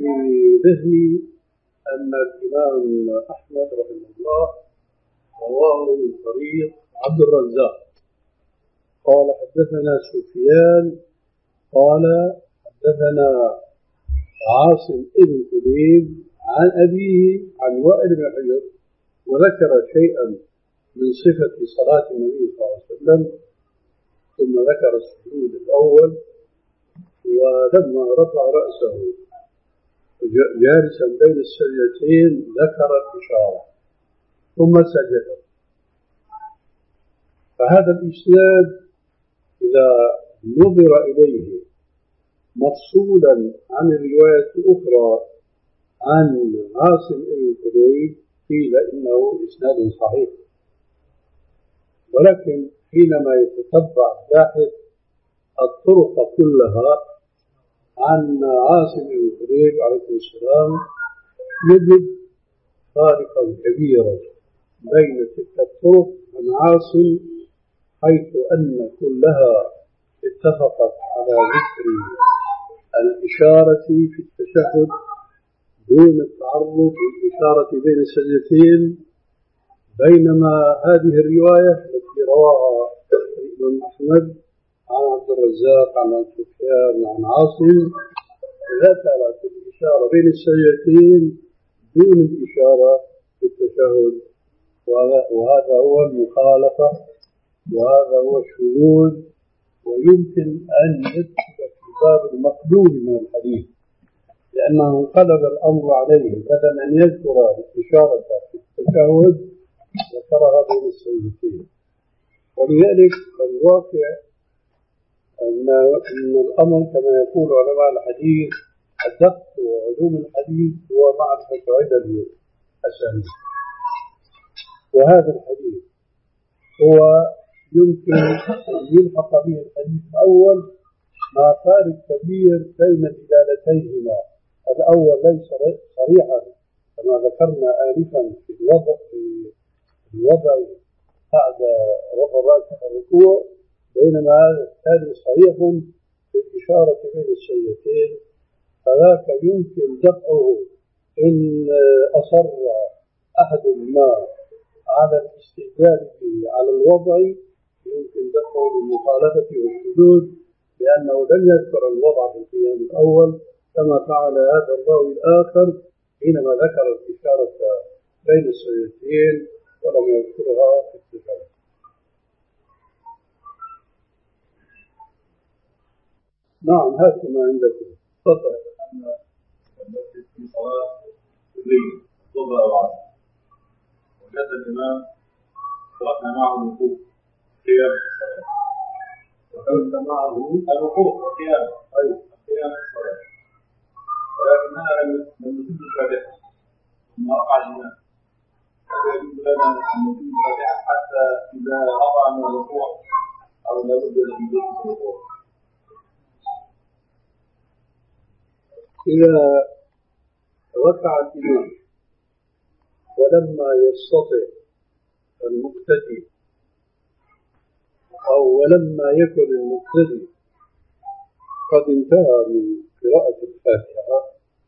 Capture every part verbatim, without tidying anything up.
في ذهني أن الإمام أحمد رحمه الله رواه من طريق عبد الرزاق قال حدثنا سفيان قال حدثنا عاصم بن كليب عن أبيه عن وائل بن حجر وذكر شيئا من صفة صلاة النبي صلى الله عليه وسلم ثم ذكر السجود الأول ولما رفع رأسه جالسا بين السجدتين ذكر الإشارة ثم سجد. فهذا الإسناد إذا نظر إليه مفصولا عن الرواية الأخرى عن عاصم بن كليب قيل إنه إسناد صحيح، ولكن حينما يتتبع باحث الطرق كلها عن عاصم بن كليب عليه السلام يجد فارقا كبيرا بين تلك الطرق عن عاصم، حيث أن كلها اتفقت على ذكر الإشارة في التشهد دون التعرض للإشارة بين السجدتين، بينما هذه الرواية التي رواها الإمام أحمد عن عبد الرزاق عن سفيان عن عاصم ذكرت الإشارة بين السجدتين دون الإشارة في التشهد، وهذا هو المخالفة وهذا هو الشذوذ، ويمكن أن يدخل في باب المقلوب من الحديث، لأنه انقلب الأمر عليه بدل أن يذكر الإشارة في التشهد ذكرها بين السجدتين. ولذلك الواقع أن الأمر كما يقول علماء الحديث الدقة وعلوم الحديث هو معرفة عدد الأسانيد، وهذا الحديث هو يمكن أن يلحق به الحديث الأول مع فارق كبير بين دلالتيهما. الأول ليس صريحا كما ذكرنا آنفا في الوضع في الوضع بعد رفع الركوع، بينما هذا الثاني صريح في الإشارة بين السجدتين، فذاك يمكن دفعه إن أصر أحد ما على الاستدلال على الوضع، يمكن دفعه بالمخالفة والشذوذ، لأنه لم يذكر الوضع في القيام الأول كما فعل هذا الراوي الآخر حينما ذكر الإشارة بين السجدتين ولم يذكرها في التشهد. نعم، هات ما عندكم. تفضل. في صلاة الليل الظهر أو العصر وجد الإمام وقفنا معه الوقوف قيام الصلاة، وقفنا معه الوقوف قيام أي قيام الصلاة، ولكنها لم نتم الفاتحة ثم وقع الإمام. هذا يجوز لنا أن نتم الفاتحة حتى إذا رفع من الوقوع أو لا بد من الوقوع. إذا ركع الإمام ولما يستطع المقتدي أو ولما يكن المقتدي قد انتهى من قراءة الفاتحة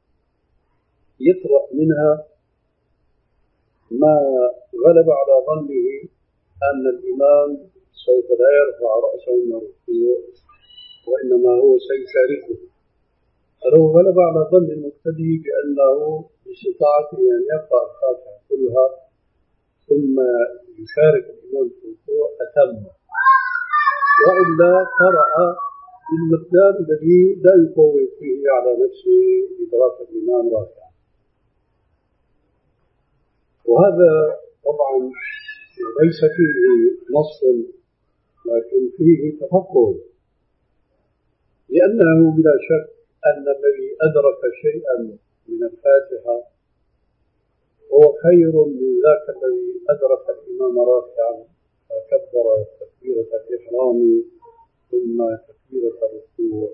يقرأ منها ما غلب على ظنه أن الإمام سوف لا يرفع رأسه من الركوع وإنما هو سيشاركه. فلو غلب على ظن المقتدي بأنه باستطاعته أن يقرأ الفاتحة كلها ثم يشارك الإمام في الركوع أتم، وإلا قرأ بالمقدار الذي لا يفوت فيه على نفسه إدراك الإمام راكعا. وهذا طبعا ليس فيه نص لكن فيه تفقه، لأنه بلا شك أن الذي أدرك شيئا من الفاتحة هو خير من ذاك الذي أدرك الإمام راكعا فكبر تكبيرة الإحرام ثم تكبيرة الركوع،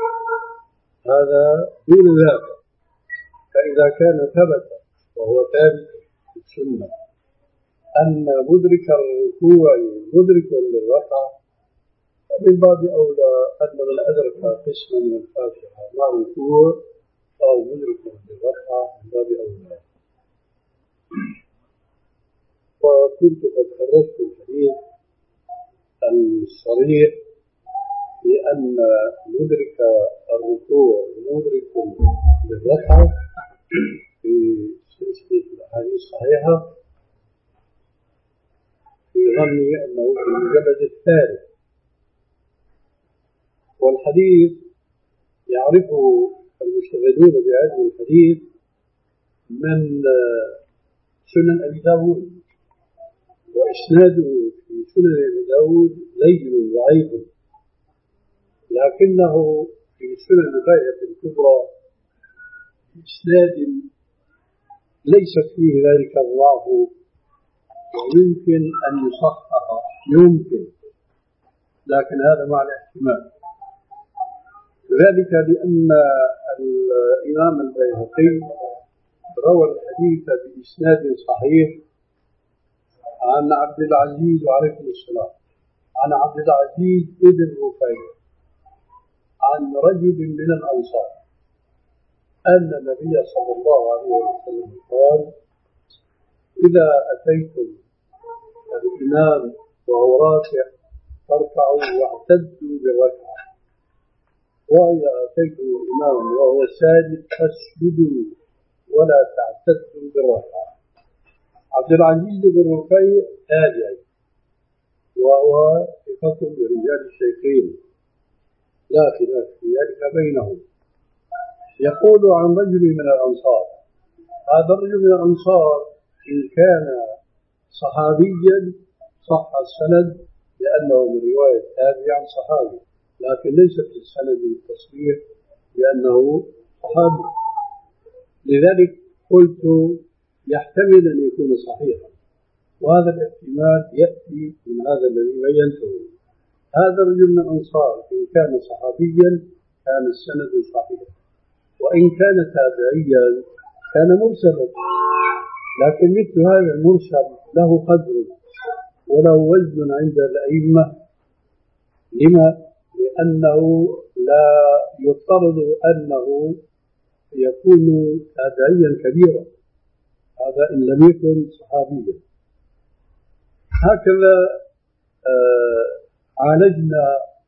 هذا دون ذاك. فإذا كان ثبت وهو ثابت في السنة أن مدرك الركوع مدرك للركعة، فمن باب أولى أن من أدرك قسما من الفاتحة مع الركوع أو مدرك الصحيحة من باب أولى. وكنت قد خرجت الحديث الصريح بأن مدرك الركوع مدرك للركعة في سلسلة الأحاديث الصحيحة في ظني أنه في المجلد الثالث. والحديث يعرفه المشتغلون بعلم الحديث من سنن أبي داود، وإسناده في سنن أبي داود لين ضعيف، لكنه في سنن البيهقي الكبرى إسناد ليس فيه ذلك الضعف، ويمكن أن يصحح، يمكن، لكن هذا مع الاحتمال. ذلك لأن الإمام البيهقي روى الحديث بإسناد صحيح عن عبد العزيز وعليكم السلام عن عبد العزيز ابن رفيع عن رجل من الأنصار أن النبي صلى الله عليه وسلم قال: إذا أتيتم الإمام وهو راكع فاركعوا واعتدوا بالركعة، وإذا أتيتم الإمام وهو ساجد فاسجدوا ولا تعتدوا بالركعة. عبد العزيز بن رفيع تابعي، وهو ثقة برجال الشيخين لا خلاف في ذلك بينهم. يقول عن رجل من الأنصار، هذا الرجل من الأنصار إن كان صحابيا صح السند لأنه من رواية تابع عن صحابي، لكن ليس في السند التصريح بأنه صحابي، لذلك قلت يحتمل أن يكون صحيحا، وهذا الاحتمال يأتي من هذا الذي بينته. هذا الرجل من الأنصار إن كان صحابيا كان السند صحيحا، وإن كان تابعيا كان مرسلا، لكن مثل هذا المرسل له قدر وله وزن عند الأئمة. لما؟ لأنه لا يفترض أنه يكون تابعيا كبيرا، هذا إن لم يكن صحابيا. هكذا آه عالجنا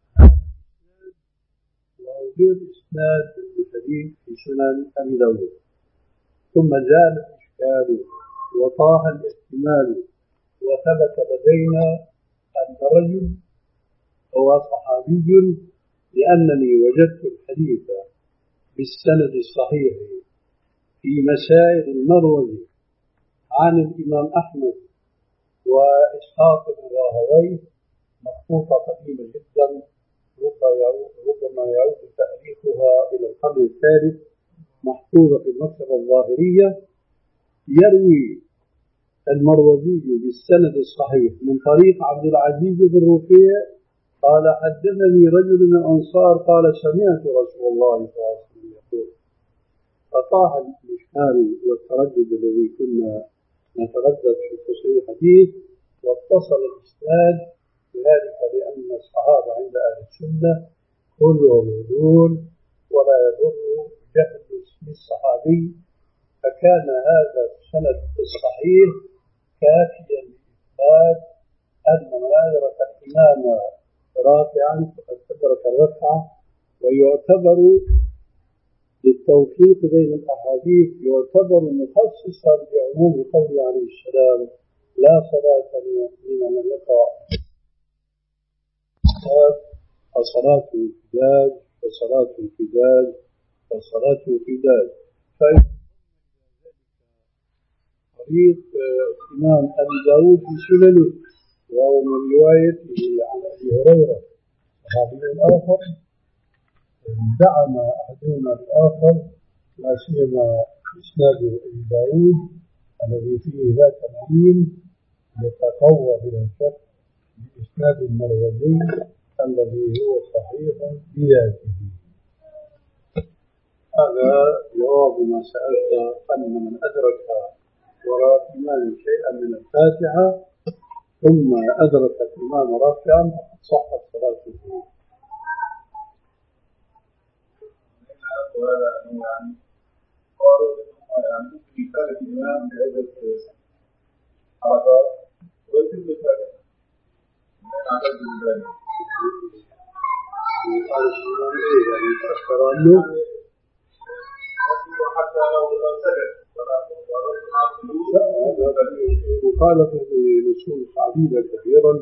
وغير إسناد الحديث في سنن أبي داود، ثم زال الإشكال وطاح الاحتمال، وثبت لدينا أن رجل هو صحابي، لأنني وجدت الحديث بالسند الصحيح في مسائل المروزي عن الإمام أحمد وإسحاق بن راهويه مخطوطة قديمة جدا، ربما يعود تاريخها إلى القرن الثالث، محفوظة في المكتبة الظاهرية. يروي المروزي بالسند الصحيح من طريق عبد العزيز بن رفيع قال: حدثني رجل من الأنصار قال: سمعت رسول الله صلى الله عليه وسلم يقول. فطاح الإشكال والتردد الذي كنا نتردد في تصحيح الحديث، واتصل الإسناد بذلك لأن الصحابة عند أهل السنة كلهم عدول ولا يضر جهل اسم الصحابي، فكان هذا السند الصحيح كافيا لإثبات أن من أدرك الإمام راكعا فقد أدرك الركعة. ويعتبر للتوفيق بين الأحاديث يعتبر مخصصا بعموم قوله عليه السلام: لا صلاة لمن لم يقرأ فصلاة انفداد وصلاة انفداد وصلاة انفداد. طريق الإمام أبي داود في سننه، وهو من روايته عن أبي هريرة صحابي الآخر، دعم أحدهما الآخر، لا سيما إسناد أبي داود الذي فيه ذاك العلم يتقوى بلا شك بإسناد المروزي الذي هو صحيح بذاته. هذا جواب ما سألت، أن من أدرك وراء الإمام شيئا من الفاتحة ثم أدرك الإمام راكعا صحت صلاته. وهذا يعني قالوا إنه يشارك الإمام بعدة حركات ويتم ذلك من أعتقد ذلك. قال الإمام إيه يعني تأخر عنه حتى لو سجد فلا مخالفة لنصوص عديدة كثيرا،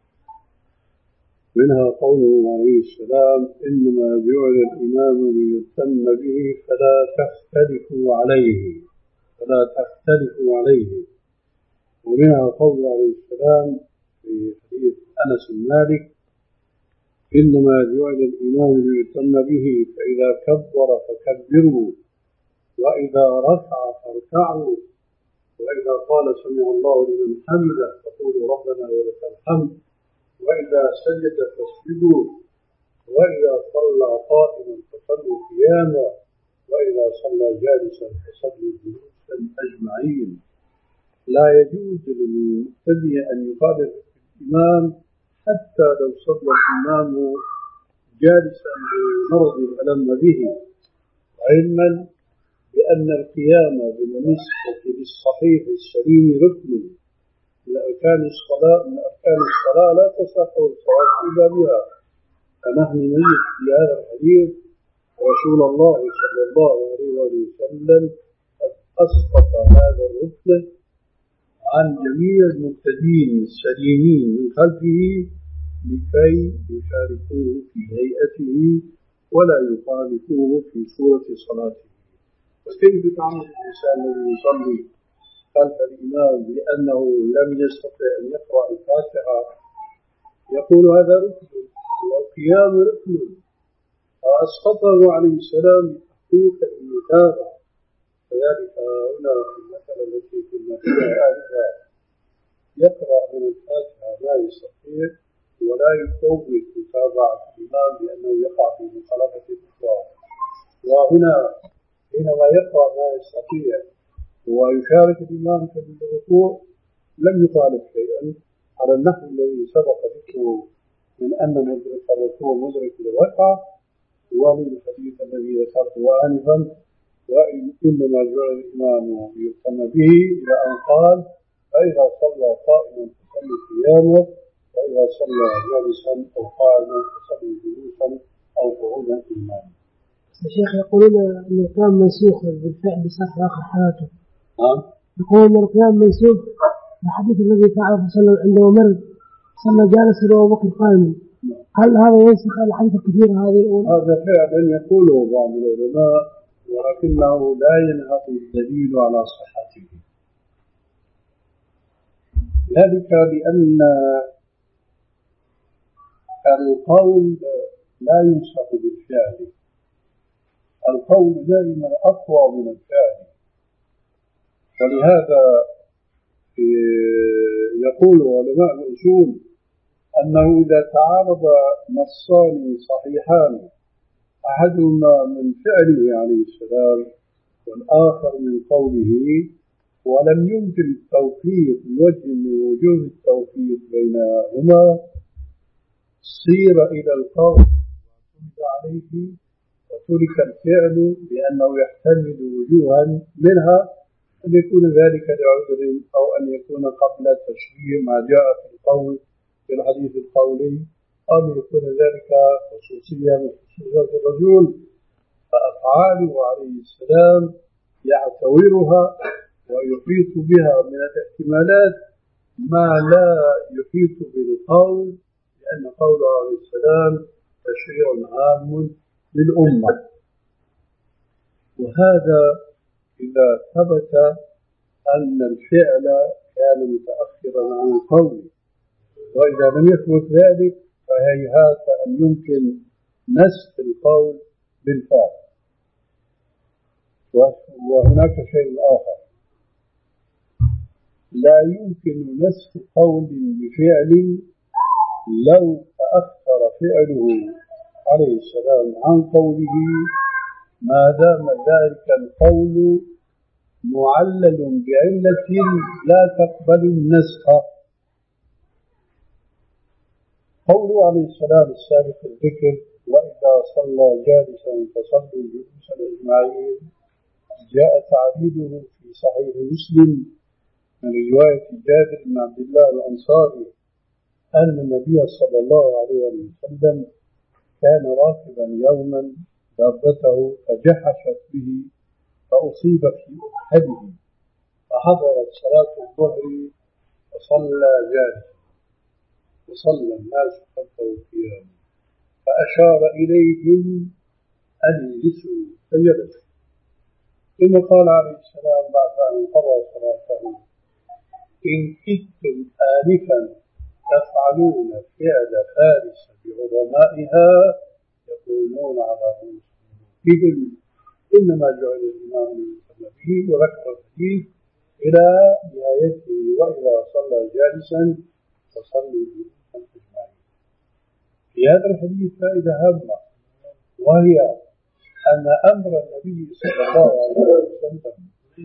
منها قوله عليه السلام إنما جعل الإمام ليتم به فلا تختلفوا عليه فلا تختلفوا عليه ومنها قوله عليه السلام في حديث أنس بن مالك إنما جعل الإمام ليتم به فإذا كبر فكبروا وإذا رفع فاركعوا وإذا قال سمع الله لمن حمده فقولوا ربنا ولك الحمد وإذا سجد فاسجدوا وإذا صلى قائما فصلوا قياما وإذا صلى جالسا فصلوا جلوسا أجمعين. لا يجوز للمقتدي أن يخالف الإمام حتى لو صلى الإمام جالسا لمرض ألم به، علما بأن القيام بالنسبة للصحيح السليم ركن من أركان الصلاة من أركان الصلاة لا تصح الصلاة إلا بها. فنحن نجد في هذا الحديث رسول الله صلى الله عليه وسلم قد أسقط هذا الركن عن جميع المقتدين السليمين من خلفه لكي يشاركوه في هيئته ولا يخالفوه في صورة صلاته. وكيف تعمل الإنسان الذي يصلي خلف الإمام لأنه لم يستطع أن يقرأ الفاتحة؟ يقول هذا ركن والقيام ركن، فأسقطه عليه السلام بتحقيق المتابعة. كذلك هنا في المسألة التي كنا فيها آنفا يقرأ من الفاتحة ما يستطيع ولا يفوت متابعة الإمام لأنه يقع في مخالفة الأخرى. وهنا حينما يقرأ ما يستطيع ويشارك الإمام في الركوع لم يخالف شيئا على النحو الذي سبق ذكره من أن مدرك الركوع مدرك للركعة ومن الحديث الذي ذكرته آنفا وإنما جعل الإمام يهتم به إلى أن قال فإذا صلى قائما فصلوا قياما وإذا صلى جالسا أو قائما فصلوا جلوسا أو قعودا إماما. الشيخ يقولون أن القيام منسوخ بالفعل بصح آخر حياته. نعم. يقولون أن القيام منسوخ الحديث الذي فعله صلى الله عليه وسلم عندما مرض صلى جالسا وأبو بكر قائما. هل هذا ينسخ الحديث الكثير هذه الأولى؟ هذا فعلا يقوله بعض العلماء ولكنه لا ينهض الدليل على صحته، ذلك لأن القول لا ينسخ بالفعل، القول دائما أقوى من الفعل. ولهذا يقول علماء الأصول أنه إذا تعارض نصان صحيحان أحدهما من فعله عليه السلام والآخر من قوله ولم يمكن التوفيق بوجه من وجوه التوفيق بينهما صير إلى القول واعتمد عليه وترك الفعل لأنه يحتمل وجوها منها أن يكون ذلك لعذر أو أن يكون قبل تشريع ما جاء في القول في الحديث القولي أو أن يكون ذلك خصوصية من خصوصيات الرجل. فأفعاله عليه السلام يعتورها ويحيط بها من الاحتمالات ما لا يحيط بالقول، لأن قوله عليه السلام تشريع عام للأمة. وهذا إذا ثبت أن الفعل كان متأخرا عن القول، وإذا لم يثبت ذلك فهيهات أن يمكن نسخ القول بالفعل. وهناك شيء آخر، لا يمكن نسخ قول بفعل لو تأخر فعله عليه السلام عن قوله ما دام ذلك القول معلل بعلة لا تقبل النسخ. قوله عليه السلام السابق الذكر وإذا صلى جالسا فصلوا جلوسا أجمعين جاء تعليله في صحيح مسلم من رواية جابر بن عبد الله الأنصاري أن النبي صلى الله عليه وسلم كان راكبا يوما دابته فجحشت به فأصيب في أكحله فحضرت صلاة الظهر وصلى جالسا وصلى الناس خلفه قياما فأشار إليهم أن يجلسوا فجلسوا ثم قال عليه السلام بعد أن قضى صلاته إن كدتم آنفا تفعلون فعل فارس بعظمائها يقومون على رؤوسهم إنما جعل الإمام ليؤتم به وذكر الحديث إلى نهايته وإذا صلى جالسا فصلوا أجمعين. في هذا الحديث فائدة هامة وهي أن أمر النبي صلى الله عليه وسلم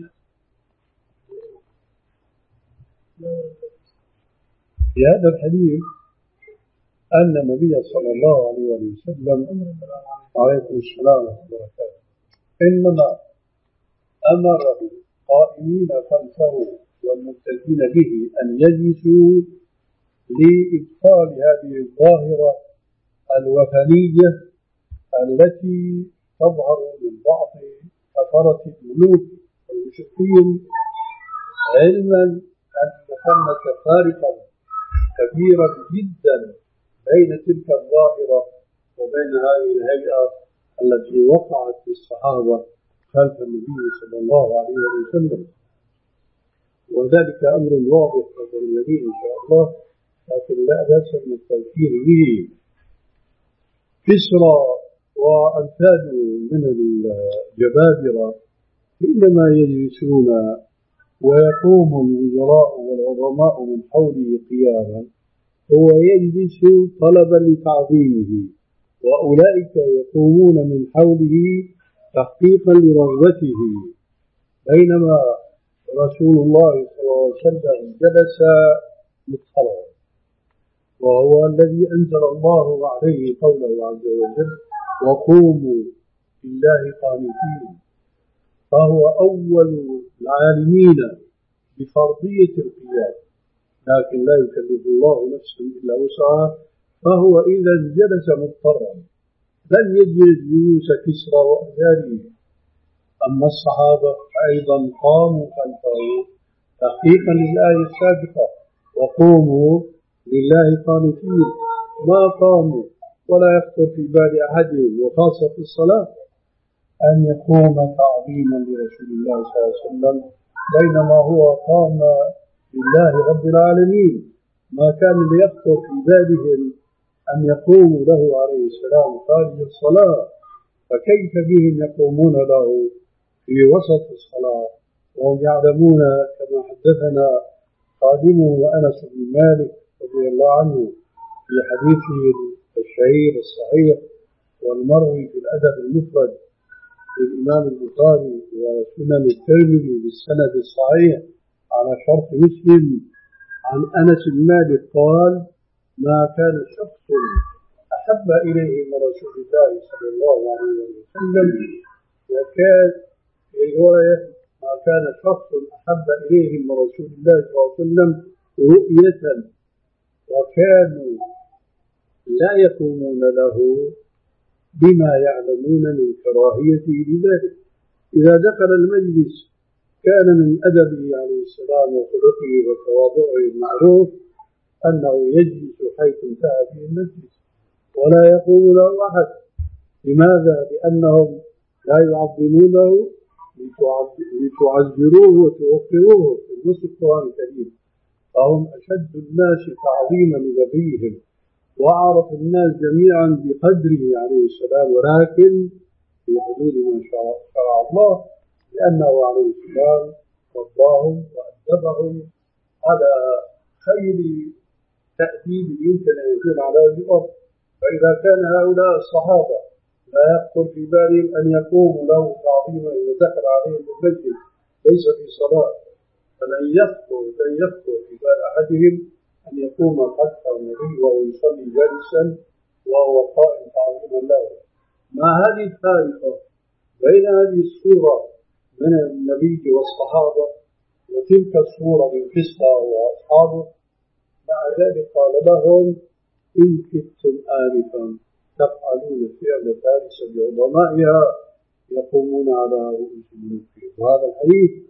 في هذا الحديث أن النبي صلى الله عليه وسلم عليكم السلام وبركاته إنما أمر القائمين خلفه والمقتدين به أن يجلسوا لإبطال هذه الظاهرة الوثنية التي تظهر من بعض كفرة الملوك والمشركين علما أن ثمة فارقا كبيرا جدا بين تلك الظاهرة وبين هذه الهيئة التي وقعت في الصحابة خلف النبي صلى الله عليه وسلم، وذلك أمر واضح وجلي إن شاء الله، لكن لا بأس من التذكير به. كسرى وأمثاله من الجبابرة إنما يجلسون ويقوم الوزراء والعظماء من حوله قياما، هو يجلس طلبا لتعظيمه، وأولئك يقومون من حوله تحقيقا لرغبته، بينما رسول الله صلى الله عليه وسلم جلس مضطرا، وهو الذي أنزل الله عليه قوله عز وجل وقوموا لله قانتين، فهو أول العالمين بفرضية القيام، لكن لا يكلف الله نفسا إلا وسعها، فهو إذا جلس مضطرا لن يجلس جلوس كسرى وأمثاله. أما الصحابة أيضا قاموا خلفه تحقيقا للآية السابقة وقوموا لله قانتين، ما قاموا ولا يخطر في بال أحدهم وخاصة في الصلاة أن يقوم تعظيما لرسول الله صلى الله عليه وسلم، بينما هو قام لله رب العالمين، ما كان ليخطر في بالهم أن يقوموا له عليه السلام خارج الصلاة، فكيف بهم يقومون له في وسط الصلاة وهم يعلمون كما حدثنا خادمه وأنس بن مالك رضي الله عنه في حديثه الشهير الصحيح والمروي في الأدب المفرد للإمام البخاري وسنن الترمذي بالسند الصحيح على شرط مسلم عن أنس بن مالك قال ما كان شخص أحب إليه من رسول الله صلى الله عليه وسلم، وكان في رواية ما كان شخص أحب إليه من رسول الله صلى الله عليه وسلم رؤية، وكانوا لا يقومون له بما يعلمون من كراهيته لذلك. إذا دخل المجلس كان من أدبه عليه السلام وخلقه وتواضعه المعروف أنه يجلس حيث انتهى به المجلس ولا يقوم له أحد. لماذا؟ لأنهم لا يعظمونه لتعزروه وتوقروه في نص القرآن الكريم، فهم أشد الناس تعظيما لنبيهم وأعرف الناس جميعا بقدره عليه السلام، ولكن في حدود ما شرع الله، لأنه عليه السلام رباهم وأدبهم على خير تأديب يمكن أن يكون على الأرض. فإذا كان هؤلاء الصحابة لا يخطر في بالهم أن يقوموا له تعظيما إذا دخل عليهم المسجد ليس في صلاة، فلن يخطر لن يخطر في بال أحدهم أن يقوم خلف النبي وهو يصلي جالسا وهو قائم تعظيما له. مع هذه الفارقة بين هذه الصورة من النبي والصحابة وتلك الصورة من قصة وأصحابه، مع ذلك قال لهم إن كنتم آنفا تفعلون فعل فارس بعظمائها يقومون على رؤوس ملوكهم. وهذا الحديث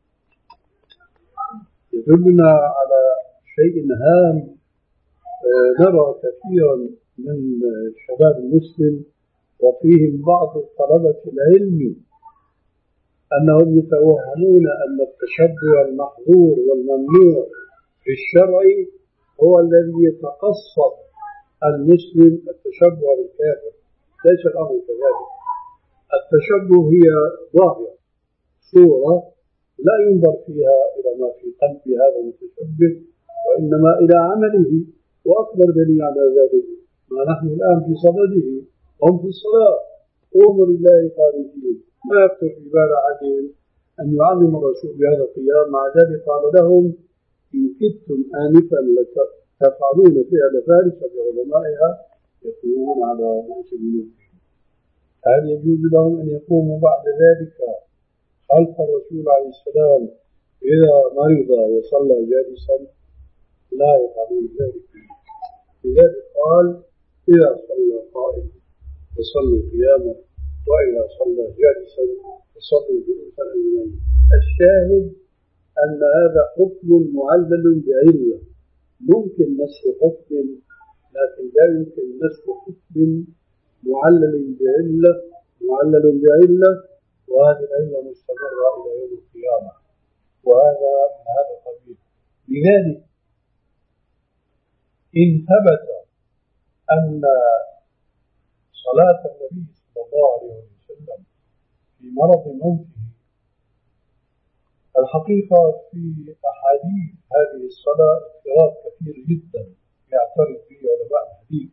يدلنا على شيء هام نرى كثيرا من الشباب المسلم وفيهم بعض طلبة العلم أنهم يتوهمون أن التشبه المحظور والممنوع في الشرع هو الذي يتقصد المسلم التشبه بالكافر. ليس الأمر كذلك. التشبه هي ظاهرة، صورة لا ينظر فيها إلى ما في قلب هذا المتشبه وإنما إلى عمله. وأكبر دليل على ذلك ما نحن الآن في صدده، هم في الصلاة قوموا لله قانتين، ما يخطر في بال أحدهم أن يعلم الرسول بهذا القيام. مع ذلك قال لهم إن كنتم آنفا تفعلون فعل فارس بعظمائها يقومون على رؤوس ملوكهم. هل يجوز لهم أن يقوموا بعد ذلك خلف الرسول عليه السلام إذا مرض وصلى جالسا؟ لا يفعلون ذلك. لذلك قال إذا صلى قائما فصلوا قياما وإذا صلى جالسا فصلوا جلوسا أجمعين. الشاهد أن هذا حكم معلل بعلة. ممكن نسخ حكم لكن لا يمكن نسخ حكم معلل بعلة معلل بعلة وهذه العلة مستمرة إلى يوم القيامة، وهذا من هذا القبيل. لذلك إن ثبت أن صلاة النبي صلى الله عليه وسلم في مرض موته، الحقيقة في أحاديث هذه الصلاة اضطراب كثير جدا يعترف به علماء الحديث.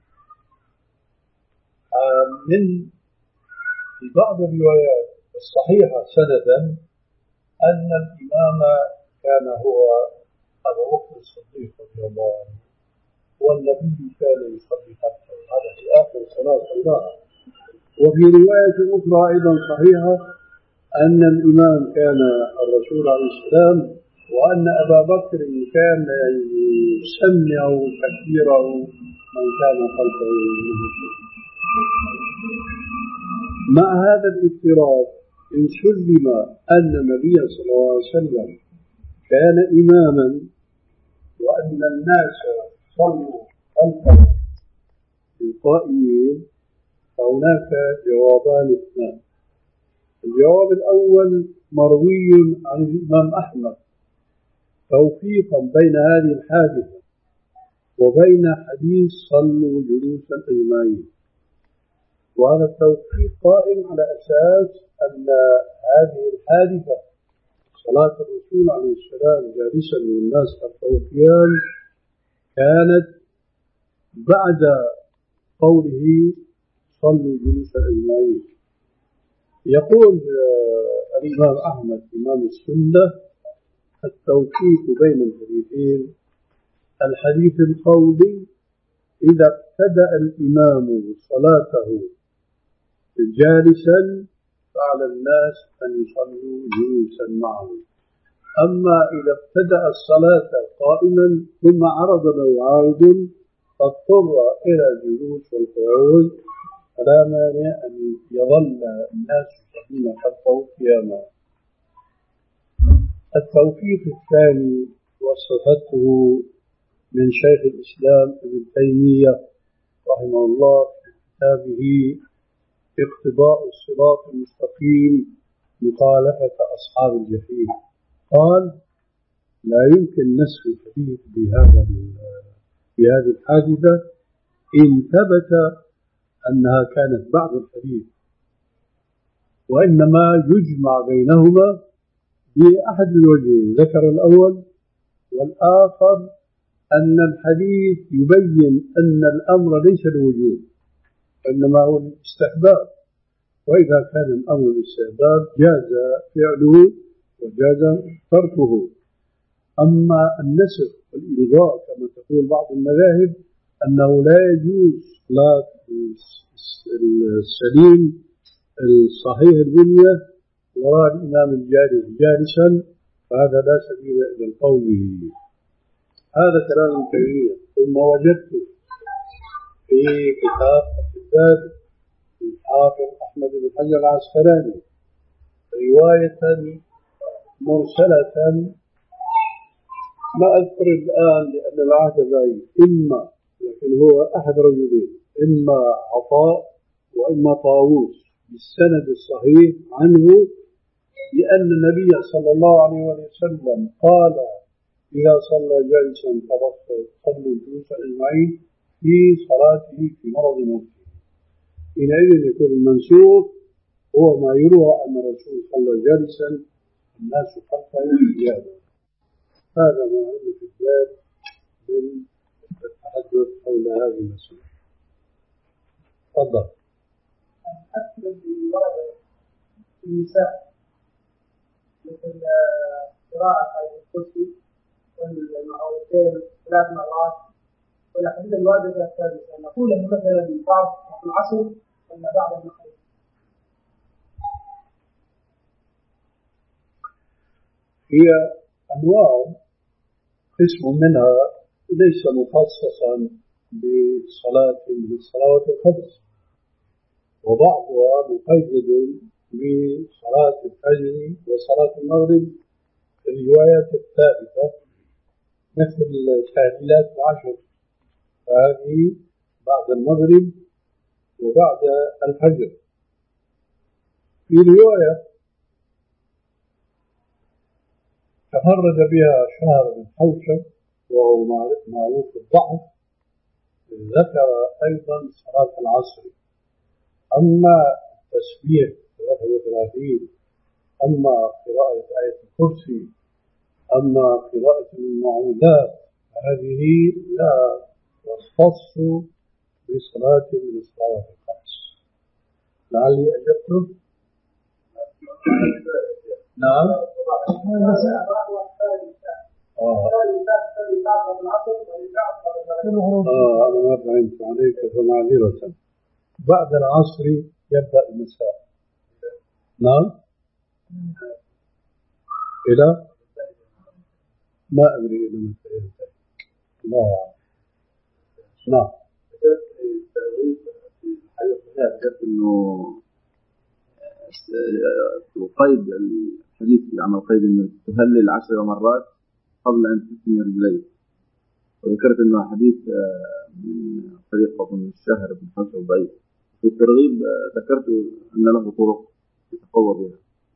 من في بعض الروايات الصحيحة سندا أن الإمام كان هو أبو بكر الصديق رضي الله عنه والنبي كان يصلي خلفه، هذا في آخر صلاة صلاها. وفي رواية أخرى أيضا صحيحة أن الإمام كان الرسول عليه السلام وأن أبا بكر كان يسمع تكبيره من كان خلفه. مع هذا الاضطراب إن سلم أن النبي صلى الله عليه وسلم كان إماما وأن الناس صلوا خلفه القائمين، فهناك جوابان اثنان. الجواب الأول مروي عن الإمام أحمد توفيقا بين هذه الحادثة وبين حديث صلوا جلوسا أجمعين، وهذا التوفيق قائم على أساس أن هذه الحادثة صلاة الرسول عليه السلام جالسا والناس خلفه قيام كانت بعد قوله صلوا جلوسا أجمعين. يقول الإمام أحمد إمام السنة التوفيق بين الحديثين: الحديث القولي إذا ابتدأ الإمام صلاته جالسا فعلى الناس أن يصلوا جلوسا معه، أما إذا ابتدأ الصلاة قائما ثم عرض له عارض فاضطر إلى الجلوس والقعود فلا مانع أن يظل الناس يصلون خلفه قياما. التوفيق الثاني وصفته من شيخ الإسلام ابن تيمية رحمه الله في كتابه اقتضاء الصراط المستقيم مخالفة أصحاب الجحيم. قال: لا يمكن نسخ الحديث بهذا بهذه الحادثة إن ثبت أنها كانت بعد الحديث، وإنما يجمع بينهما بأحد الوجهين، ذكر الأول والآخر أن الحديث يبين أن الأمر ليس الوجوب إنما هو الاستحباب، وإذا كان الأمر الاستحباب جاز فعله وجاز تركه. أما النسخ والإلغاء كما تقول بعض المذاهب أنه لا يجوز صلاة السليم الصحيح البنية وراء الإمام الجالس جالسا فهذا لا سبيل إلى القول به. هذا كلام كبير. ثم وجدت في كتاب الكتاب الحافظ أحمد بن حجر العسقلاني رواية مرسلة ما أذكر الآن لأن العهد بعيد، إما لكن هو أحد رجلين، إما عطاء وإما طاووس بالسند الصحيح عنه لأن النبي صلى الله عليه وسلم قال إذا صلى جالسا فصلوا جلوسا أجمعين في صلاته في مرض موته. حينئذ يكون المنسوخ هو ما يروى أن الرسول صلى جالسا الناس خلفه قياما. هذا ما عندي في الباب من التحدث حول هذه المسألة. تفضل. أكثر من ورد في النساء مثل قراءة آية الكرسي والمعوذتين ثلاث مرات والأحاديث الواردة في الثالثة نقول مثلا بعض العصر ولا بعد المغرب. هي أنواع قسم منها ليس مخصصا بصلاة من الصلوات الخمس، وبعضها مقيد بصلاة الفجر وصلاة المغرب في الروايات الثابتة مثل التهليلات العشر، فهذه بعد المغرب وبعد الفجر. في رواية تفرد بها شهر بن حوشب وهو معروف الضعف، ذكر أيضا صلاة العصر. أما التسبيح ثلاثة وثلاثين، أما قراءة آية الكرسي، أما قراءة المعوذات، هذه لا تختص بصلاة من الصلوات الخمس. لعلي أجبتم؟ نعم. آه. آه أنا ما فهمت عليك فمعذرة. بعد العصر يبدأ المساء. نعم. إلى ما أدري إلى متى ينتهي. الله أعلم. نعم. ذكرت إنه القيد الحديث عن القيد إنه تهلل عشر مرات قبل أن تثني رجليك، وذكرت إنه حديث من طريق من الشهر بن حوشب ضعيف. في الترغيب ذكرت أن له طرق يتقوى بها.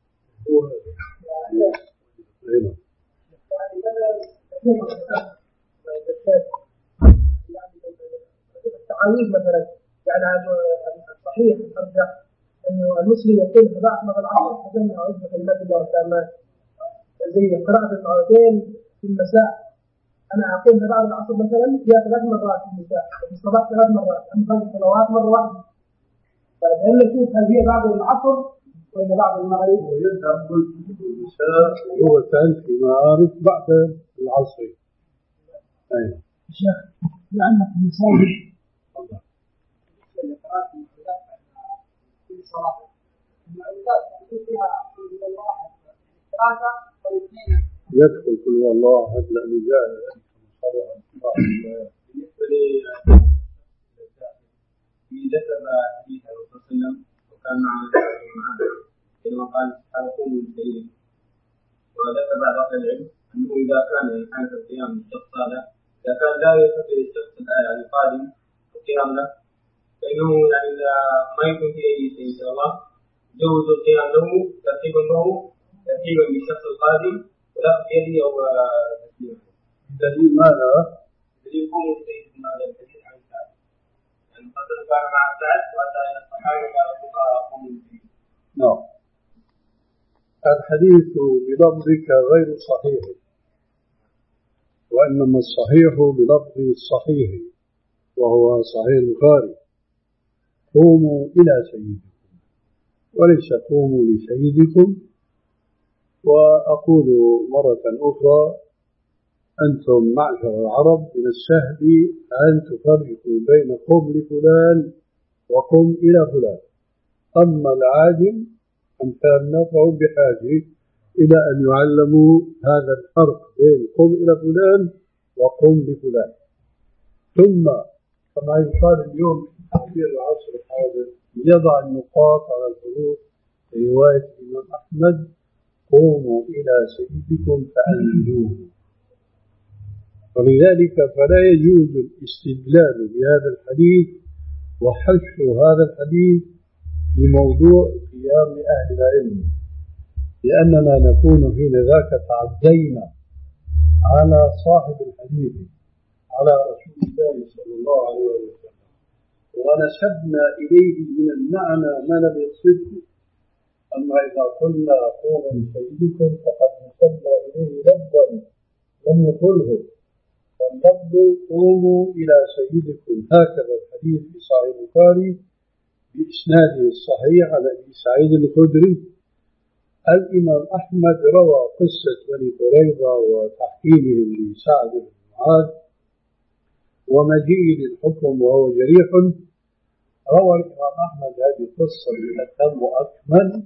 التعاويذ مثلا يعني الصحيح الأرجح أنه المسلم يقول بعد ما العصر فإنه أعوذ بكلمات الله التامات زي قراءة المعوذتين في المساء. أنا أقول بعد العصر مثلا فيها ثلاث مرات في المساء، في الصباح ثلاث مرات، أما خمس صلوات مرة واحدة. فهل نشوف هل هي بعد العصر ولا بعد المغرب؟ ويذهب المساء لغة في معارف بعد العصر. أيوة. شيخ لأنك المساجد في الصلاة المعوذات فيها الله ثلاثة والاثنين يدخل كل والله أحد لأنه جاء بالنسبة لي في ذكر حديث الرسول صلى الله عليه وسلم وكان معه حينما قال حلقوم بالليل، وذكر بعض أهل العلم أنه إذا كان حالة القيام الشخص هذا إذا كان لا يفكر الشخص القادم القيام له فإنه يعني ما يكون فيه أي شيء إن شاء الله جوز القيام له ترتيبا له ترتيبا بالشخص القادم ولا في يده أو تسليمه. دليل ماذا؟ دليل يقوم السيد من هذا الحديث عن سعد، يعني قد كان مع سعد وأتى إلى الصحابة قال الفقهاء قوموا بالسيد. نعم. الحديث بلفظك غير صحيح، وإنما الصحيح بلفظ الصحيح وهو صحيح البخاري: قوموا إلى سيدكم وليس قوموا لسيدكم. وأقول مرة أخرى: أنتم معشر العرب من السهل أن تفرقوا بين قم لفلان وقم إلى فلان، أما العاجم أمثالنا فهم بحاجة إلى أن يعلموا هذا الفرق بين قم إلى فلان وقم لفلان. ثم كما يقال اليوم في العصر الحاضر يضع النقاط على الحروف في رواية الإمام أحمد: قوموا إلى سيدكم فأنزلوه. ولذلك فلا يجوز الاستدلال بهذا الحديث وحشر هذا الحديث في موضوع قيام أهل العلم، لأننا نكون حين ذاك تعدينا على صاحب الحديث على رسول الله صلى الله عليه وسلم ونسبنا إليه من المعنى ما لم يقصده. أما إذا قلنا قوموا لسيدكم فقد نسبنا إليه لفظا لم يقله، واللفظ قوموا إلى سيدكم. هكذا الحديث في صحيح البخاري بإسناده الصحيح على أبي سعيد الخدري. الإمام أحمد روى قصة بني قريظة وتحكيمهم لسعد بن معاذ ومجيء للحكم وهو جريح. روى الإمام أحمد هذه القصة بأتم وأكمل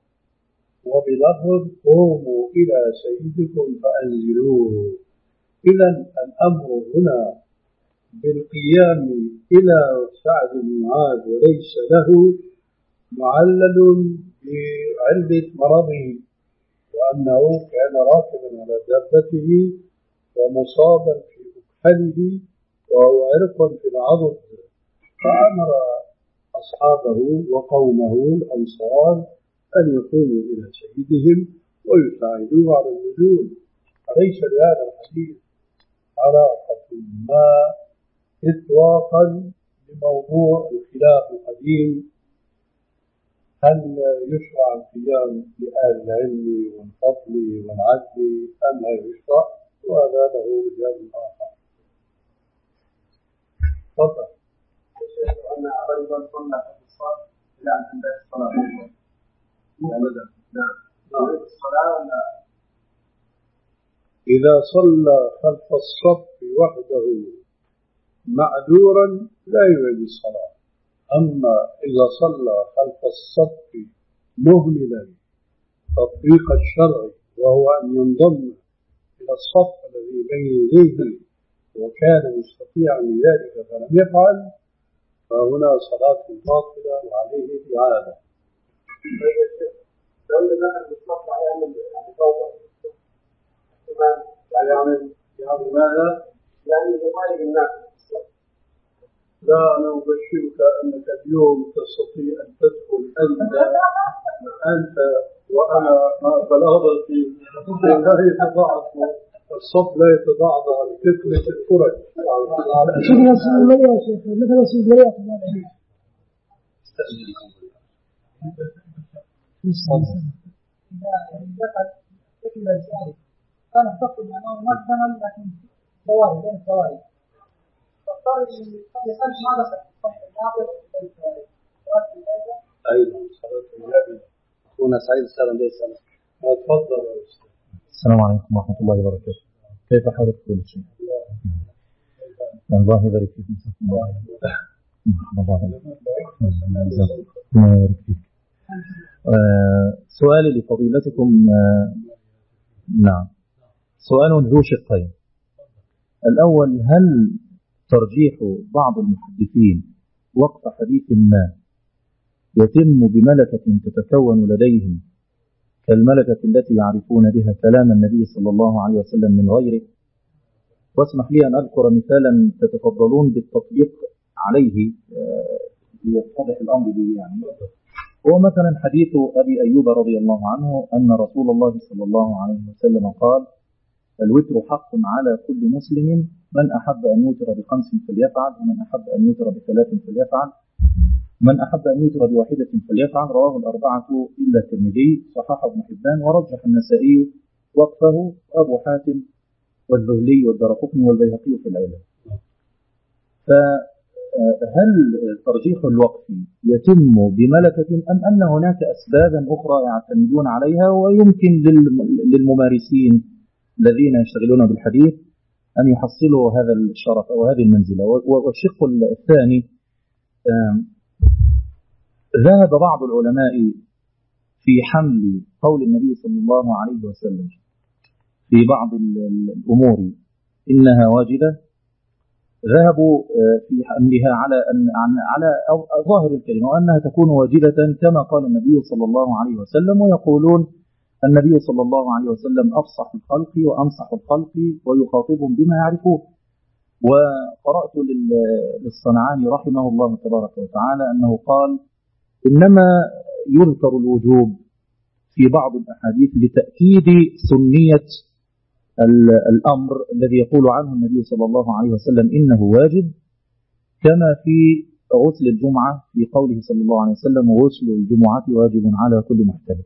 وبلفظ قوموا إلى سيدكم فأنزلوه. إذن الأمر هنا بالقيام إلى سعد بن معاذ وليس له معلل بعلة مرضه، وأنه كان راكبا على دابته ومصابا في أكحله وهو عرق في العضد، فأمر أصحابه وقومه الأنصار أن يقوموا إلى سيدهم ويساعدوه على النزول. أليس لهذا الحديث علاقة ما إطلاقا بموضوع الخلاف القديم: هل يشرع القيام لأهل العلم والفضل والعدل أم لا يشرع؟ وهذا له وجه آخر. تفضل. أن رجلا صلى في الصلاة إلى أن تنتهي الصلاة. نعم. نعم. الصلاة ولا إذا صلى خلف الصف وحده معذورا لا يعيد الصلاة. أما إذا صلى خلف الصف مهملا تطبيق الشرع وهو أن ينضم إلى الصف الذي بين يديه وكان مستطيعا لذلك فلم يفعل، فهنا صلاة باطلة وعليه إعادة. يعني يعني ماذا؟ يعني يغير الناس. لا، أنا أبشرك أنك اليوم تستطيع أن تدخل أنت أنت وأنا مع بلاغتي لا يتضاعف الصف، لا يتضاعف لكثرة الفرج. شوف نصيب المريض يا شيخ، مثل نصيب المريض كان يتصل معه مجدما لكن ثواني بين ثواني فاضطر يسأل ماذا ستتصل الناظر بين ثواني. أيضا صلاة النبي هنا سعيد السلام ليس سلام. تفضل يا أستاذ. السلام عليكم ورحمة الله وبركاته. كيف حالك كل شيء؟ الله يبارك فيكم. الله يبارك فيك. سؤالي لفضيلتكم، نعم، سؤال ذو شقين. الأول: هل ترجيح بعض المحدثين وقت حديث ما يتم بملكة تتكون لديهم كالملكة التي يعرفون بها كلام النبي صلى الله عليه وسلم من غيره؟ واسمح لي أن أذكر مثالا تتفضلون بالتطبيق عليه ليتضح الأمر به. يعني هو مثلا حديث أبي أيوب رضي الله عنه أن رسول الله صلى الله عليه وسلم قال: الوتر حق على كل مسلم، من أحب أن يوتر بخمس فليفعل، ومن أحب أن يوتر بثلاث فليفعل، من أحب أن يوتر بواحدة فليفعل. رواه الأربعة إلا الترمذي، صححه ابن حبان، ورجح النسائي وقفه أبو حاتم والذهلي والدارقطني والبيهقي في العلل. فهل ترجيح الوقف يتم بملكة أم أن هناك أسبابا أخرى يعتمدون عليها ويمكن للممارسين الذين يشتغلون بالحديث أن يحصلوا هذا الشرف أو هذه المنزلة؟ والشق الثاني: ذهب بعض العلماء في حمل قول النبي صلى الله عليه وسلم في بعض الأمور إنها واجبة، ذهبوا في حملها على أن على ظاهر الكلمة وأنها تكون واجبة كما قال النبي صلى الله عليه وسلم، ويقولون النبي صلى الله عليه وسلم أفصح الخلق وأنصح الخلق ويخاطبهم بما يعرفون. وقرأت للصنعاني رحمه الله تبارك وتعالى أنه قال إنما يذكر الوجوب في بعض الأحاديث لتأكيد سنية الأمر الذي يقول عنه النبي صلى الله عليه وسلم إنه واجب، كما في غسل الجمعة في قوله صلى الله عليه وسلم غسل الجمعة واجب على كل محتلم.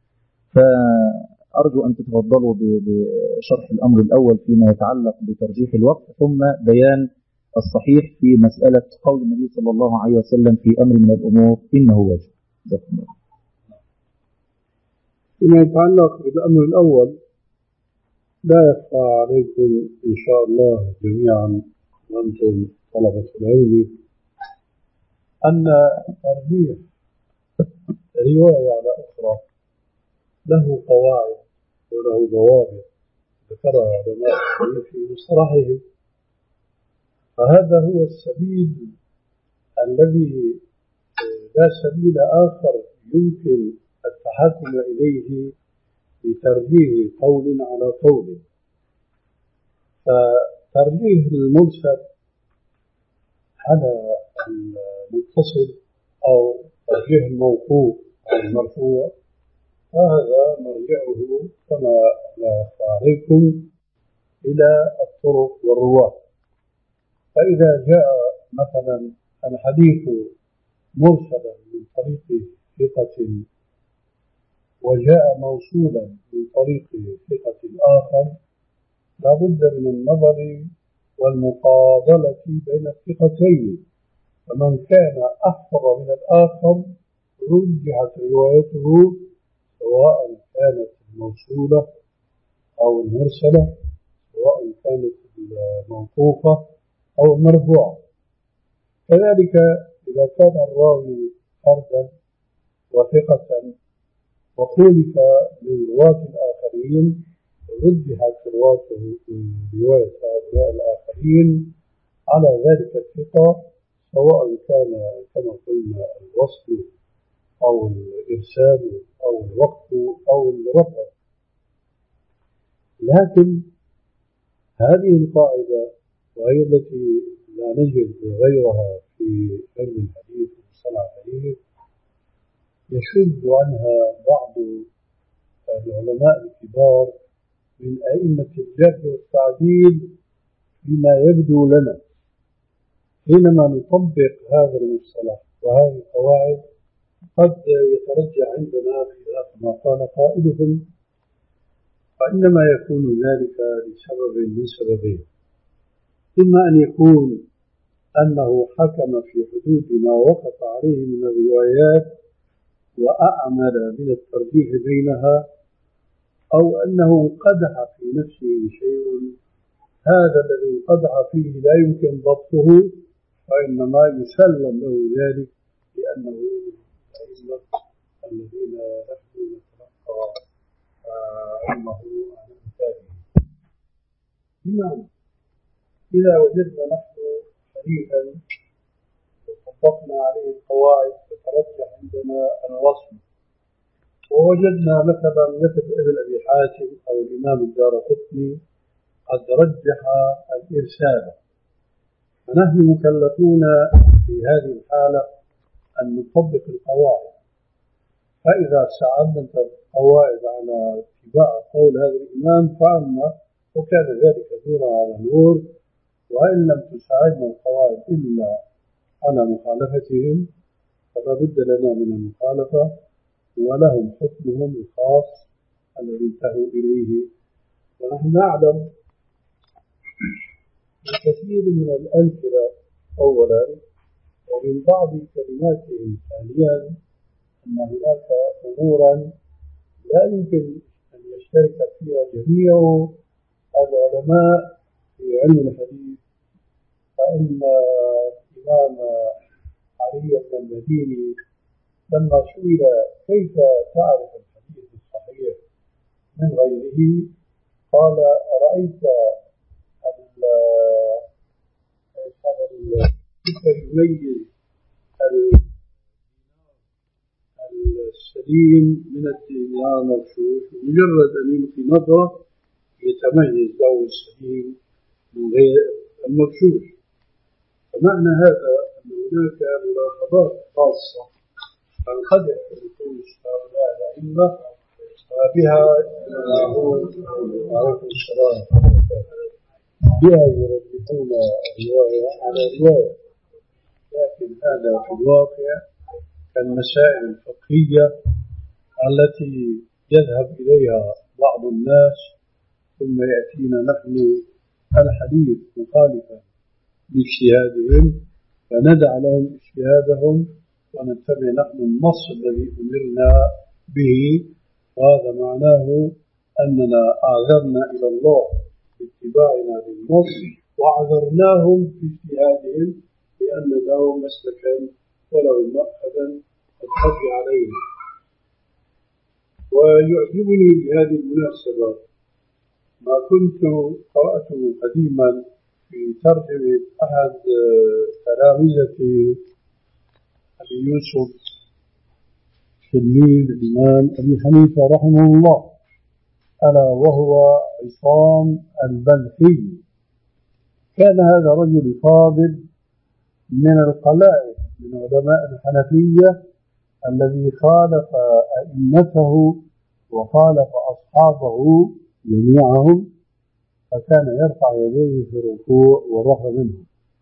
فأرجو أن تتفضلوا بشرح الأمر الأول فيما يتعلق بترجيح الوقت، ثم بيان الصحيح في مسألة قول النبي صلى الله عليه وسلم في أمر من الأمور إنه واجب. فيما يتعلق بالأمر الأول، لا يخفى عليكم إن شاء الله جميعا وأنتم طلبة العلم أن ترجيح رواية على أخرى له قواعد وله ضوابط ذكرها علماء في مصطلحهم، فهذا هو السبيل الذي لا سبيل آخر يمكن التحكم إليه لترجيح قول على قول. فترجيح المرسل على المتصل أو ترجيح الموقوف على المرفوع، فهذا مرجعه كما لا يخفى عليكم إلى الطرق والرواة. فإذا جاء مثلا الحديث مرسلا من طريق ثقة وجاء موصولا من طريق ثقة آخر، لا بد من النظر والمقابلة بين الثقتين، فمن كان أحفظ من الآخر رجحت روايته سواء كانت الموصولة أو المرسلة، سواء كانت الموقوفة أو المرفوعة. كذلك إذا كان الراوي فردا وثقة وخولف من رواة الآخرين رجحت رواية هؤلاء الآخرين على ذلك الثقة، سواء كان كما قلنا الوصل أو الإرسال أو الوقف أو الرفع. لكن هذه القاعدة، وهي التي لا نجد غيرها في علم الحديث ومصطلح الحديث، يشذ عنها بعض العلماء الكبار من أئمة الجرح والتعديل فيما يبدو لنا حينما نطبق هذا المصطلح وهذه القواعد. قد يترجع عندنا خلاف ما قال قائلهم، فإنما يكون ذلك لسبب من سببين: إما أن يكون أنه حكم في حدود ما وقف عليه من الروايات وأعمل من الترجيح بينها، أو أنه انقدح في نفسه شيء، هذا الذي انقدح فيه لا يمكن ضبطه، فإنما يسلم له ذلك لأنه الأئمة الذين نحن نتلقى علمه عن أمثاله. بمعنى إذا وجدنا نحن حديثا وطبقنا عليه القواعد فترجح عندنا الوصف، ووجدنا مثلا مثل ابن أبي حاتم أو الإمام الدارقطني قد رجح الإرسال، فنحن مكلفون في هذه الحالة أن نطبق القواعد. فإذا ساعدنا القواعد على اتباع قول هذا الإمام فعلنا، وكان ذلك نورا على نور. وإن لم تساعدنا القواعد إلا على مخالفتهم فلا بد لنا من المخالفة، ولهم حكمهم الخاص الذي انتهوا إليه. ونحن نعلم الكثير من الأمثلة أولا، ومن بعض كلماتهم ثانيا، أن هناك أمورا لا يمكن أن يشترك فيها جميع العلماء في علم الحديث. فإن الإمام علي بن المديني لما سئل كيف تعرف الحديث الصحيح من غيره قال أرأيت كيف يميز السليم من الدينار المغشوش، مجرد أن يلقي نظرة يتميز له السليم من غير المغشوش. فمعنى هذا أن هناك ملاحظات خاصة تنقدح في نفوس هؤلاء الأئمة وبها عليكم السلام بها يرددون الرواية على رواية، لكن هذا في الواقع كالمسائل الفقهية التي يذهب إليها بعض الناس ثم يأتينا نحن الحديث مخالفا باجتهادهم فندع لهم اجتهادهم ونتبع نحن النص الذي أمرنا به، وهذا معناه أننا أعذرنا إلى الله باتباعنا للنص وعذرناهم في اجتهادهم لأن لهم مسلكا ولهم مأخذا الحج علينا. ويعجبني بهذه المناسبة ما كنت قرأته قديما في ترجمة أحد تلامذة أبي يوسف تلميذ الإمام أبي حنيفة رحمه الله، ألا وهو عصام البلخي. كان هذا رجل فاضل من القلائل من علماء الحنفية الذي خالف أئمته وخالف أصحابه جميعهم، فكان يرفع يديه في الركوع والرفع منه.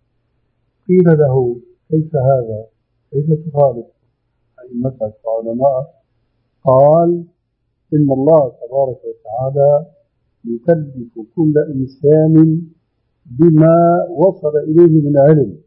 قيل له كيف هذا؟ كيف تخالف أئمتك وعلماء؟ قال إن الله تبارك وتعالى يكلف كل إنسان بما وصل إليه من علم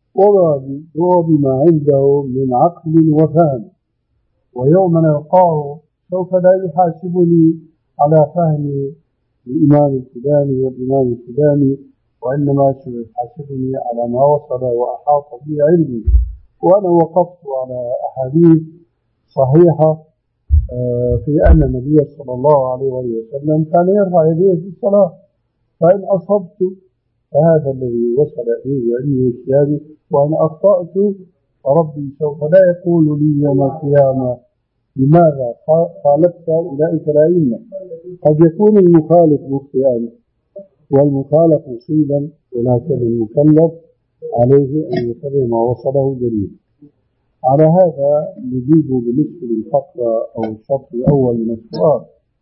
وبما عنده من عقل وفهم، ويوم نلقاه سوف لا يحاسبني على فهم الإمام الفلاني والإمام الفلاني، وإنما يحاسبني على ما وصل وأحاط به علمي. وأنا وقفت على أحاديث صحيحة في أن النبي صلى الله عليه وسلم كان يرفع يديه في الصلاة، فإن أصبت فهذا الذي وصل إليه علمي واجتهادي، وإن أخطأت فربي سوف لا يقول لي يوم القيامة لماذا خالفت أولئك الأئمة. قد يكون المخالف مخطئا والمخالف مصيبا، ولكن المكلف عليه أن يتبع ما وصله دليل. على هذا نجيب بالنسبة للفقرة أو الشرط الأول من السؤال.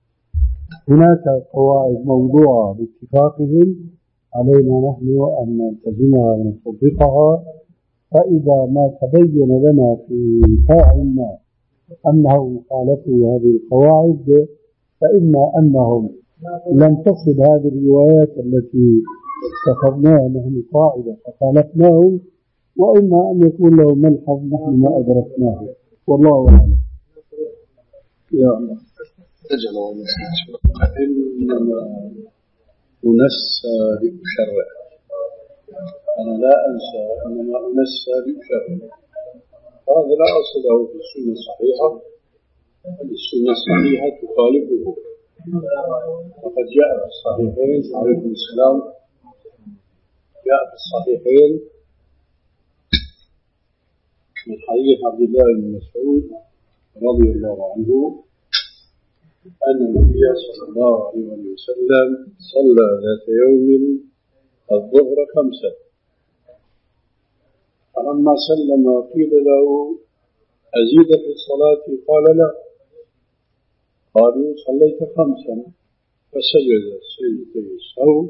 هناك قواعد موضوعة باتفاقهم علينا نحن أن نلتزمها ونطبقها، فإذا ما تبين لنا في فاعل ما أنه خالفوا هذه القواعد فإما أنهم لم تصل هذه الروايات التي اتخذناها نحن قاعدة فخالفناهم، وإما أن يكون له ملحظ نحن ما أدركناه، والله أعلم. يا الله إنما أنسى لأشرع، أنا لا أنسى إنما أنسى لأشرع. هذا لا أصل له في السنة الصحيحة، السنة الصحيحة تخالفه. وقد جاء في الصحيحين عليكم السلام جاء في الصحيحين من حديث عبد الله بن مسعود رضي الله عنه أن النبي صلى الله عليه وسلم صلى ذات يوم الظهر خمسة، فلما سلم قيل له أزيد في الصلاة؟ قال لا. قالوا صليت خمسا، فسجد سجدتي السهو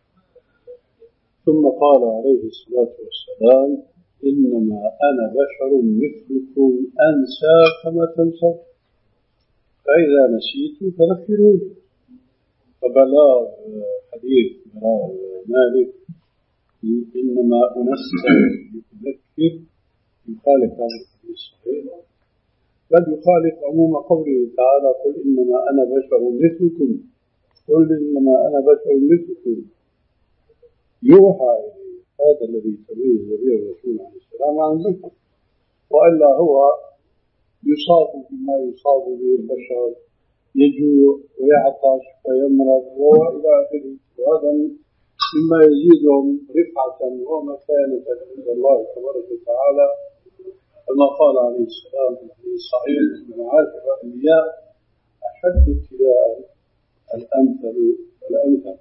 ثم قال عليه الصلاة والسلام إنما أنا بشر مثلكم أنسى كما تنسون، فإذا نسيت فذكروني. فبلاغ حديث بلاغ مالك إنما أنسى لتذكر يخالف هذا الحديث الصحيح، بل يخالف عموم قوله تعالى قل إنما أنا بشر مثلكم، قل إنما أنا بشر مثلكم يوحى إليه. هذا الذي تميز به الرسول عليه السلام عن البشر، وإلا هو يصاب بما يصاب به البشر، يجوع ويعطش ويمرض وإلى آخره. وهذا مما يزيدهم رفعة ومكانة عند الله تبارك وتعالى، كما قال عليه السلام في صحيح ابن عاشر: الأنبياء أشد ابتلاء الأمثل والأمثل.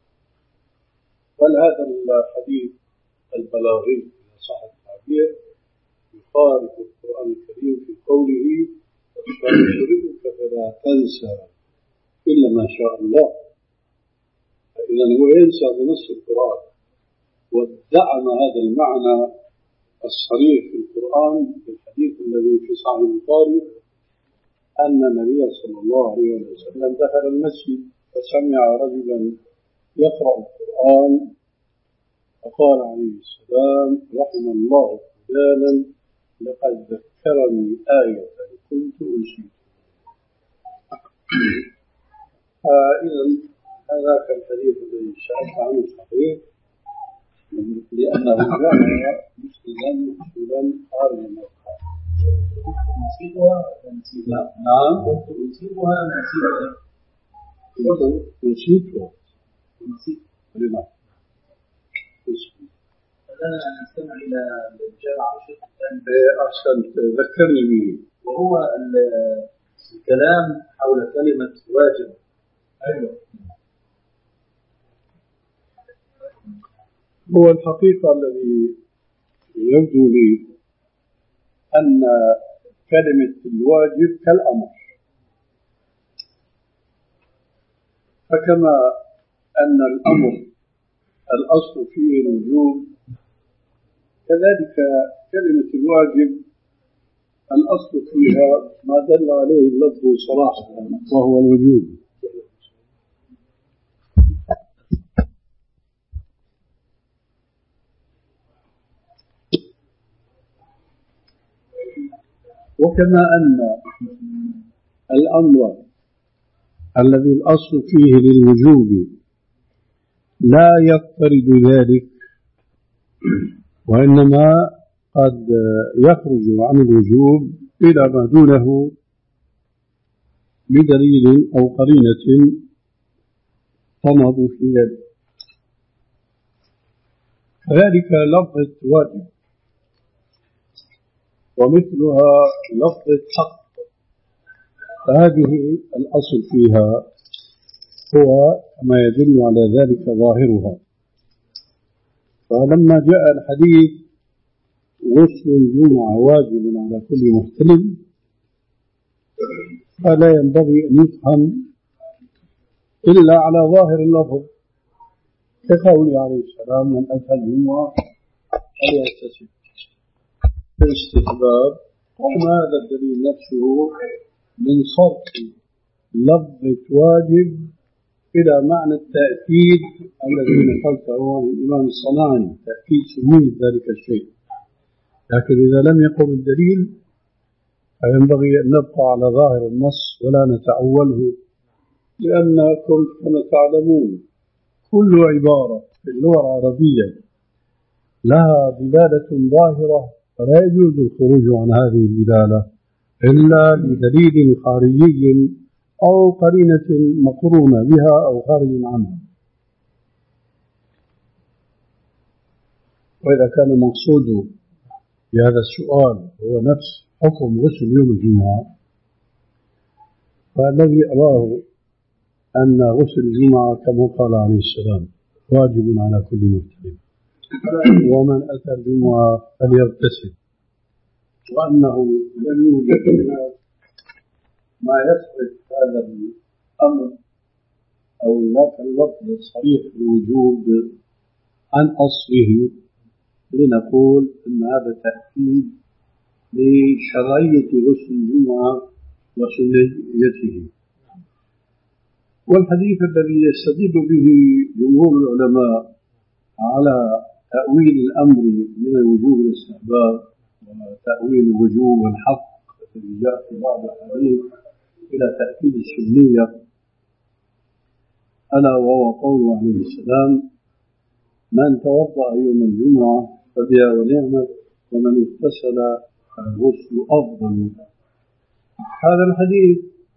بل هذا الحديث البلاغي إذا صح التعبير يخالف القرآن الكريم في قوله: ويشركك فلا تنسى إلا ما شاء الله. فإذا هو ينسى بنص القرآن، وادعم هذا المعنى الصريح في القرآن في الحديث الذي في صحيح البخاري أن النبي صلى الله عليه وسلم دخل المسجد فسمع رجلا يقرأ القرآن فقال عليه السلام: رحم الله فلانا لقد ذكرني آية كنت أنسيت. إذا هذاك الحديث الذي سألت عنه صحيح، لأنه جاء مسلما مسلما خارج الموقع. نسيبها نسيبها نعم كنت أنسيبها نسيبها كنت نسيتها نسيت نعم. أنا أستمع إلى الجامعة الشيخ الثاني. أحسنت، ذكرني به. وهو الكلام حول كلمة واجب. أيوة. هو الحقيقة الذي يبدو لي أن كلمة الواجب كالأمر، فكما أن الأمر الأصل فيه الوجوب، كذلك كلمة الواجب الأصل فيها ما دل عليه اللفظ صراحة وهو الوجوب. وكما أن الأمر الذي الأصل فيه للوجوب لا يضطرد ذلك، وإنما قد يخرج عن الوجوب إلى ما دونه بدليل أو قرينة تنهض في ذلك. كذلك لفظة واجب ومثلها لفظة حق، فهذه الأصل فيها هو ما يدل على ذلك ظاهرها. فلما جاء الحديث غسل الجمعة واجب على كل محتلم، فلا ينبغي أن يفهم إلا على ظاهر اللفظ، كقوله عليه السلام: من أتى الجمعة فليغتسل. الاستحباب قلنا هذا الدليل نفسه من صرف لفظة واجب إلى معنى التأكيد الذي نقلته عن الإمام الصنعاني، تأكيد سمية ذلك الشيء. لكن إذا لم يقم الدليل فينبغي أن نبقى على ظاهر النص ولا نتأوله، لأنكم كما تعلمون كل عبارة في اللغة العربية لها دلالة ظاهرة، فلا يجوز الخروج عن هذه الدلالة إلا بدليل خارجي أو قرينة مقرونة بها أو خارج عنها. وإذا كان المقصود بهذا السؤال هو نفس حكم غسل يوم الجمعة، فالذي أراه أن غسل الجمعة كما قال عليه السلام واجب على كل مسلم، ومن أتى الجمعة فليغتسل، وأنه لم يوجد ما يصرف هذا الأمر أو ذاك اللفظ الصريح الوجوب عن أصله، لنقول أن هذا تأكيد لشرعية غسل الجمعة وسنيته. والحديث الذي يستدل به جمهور العلماء على تأويل الأمر من الوجوب الاستحباب وتأويل الوجوب والحق الذي جاء في بعض الحديث إلى تأكيد السنية، ألا وهو قوله عليه السلام: من توضأ يوم الجمعة فبها ونعمت، ومن اغتسل فالغسل أفضل. هذا الحديث